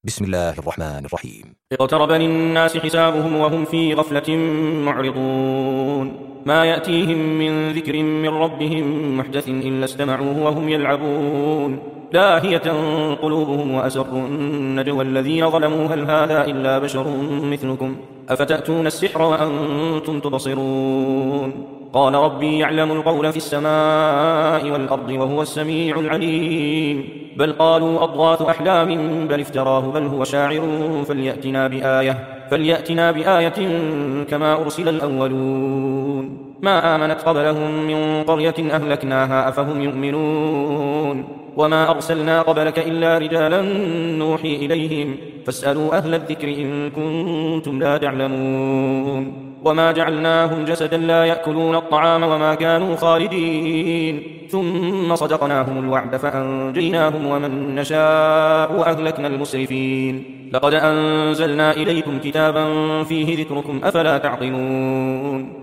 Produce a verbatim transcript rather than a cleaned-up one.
بسم الله الرحمن الرحيم. اقترب للناس حسابهم وهم في غفلة معرضون ما يأتيهم من ذكر من ربهم محدث إلا استمعوه وهم يلعبون لاهية قلوبهم وأسروا النجوى الذين ظلموا هل هذا إلا بشر مثلكم أفتأتون السحر وأنتم تبصرون قال ربي يعلم القول في السماء والأرض وهو السميع العليم بل قالوا أضغاث أحلام بل افتراه بل هو شاعر فليأتنا بآية فليأتنا بآية كما أرسل الأولون ما آمنت قبلهم من قرية أهلكناها أفهم يؤمنون وما أرسلنا قبلك إلا رجالا نوحي إليهم فاسألوا أهل الذكر إن كنتم لا تعلمون وما جعلناهم جسدا لا يأكلون الطعام وما كانوا خالدين ثم صدقناهم الوعد فأنجيناهم ومن نشاء وأهلكنا المسرفين لقد أنزلنا إليكم كتابا فيه ذكركم أفلا تعقلون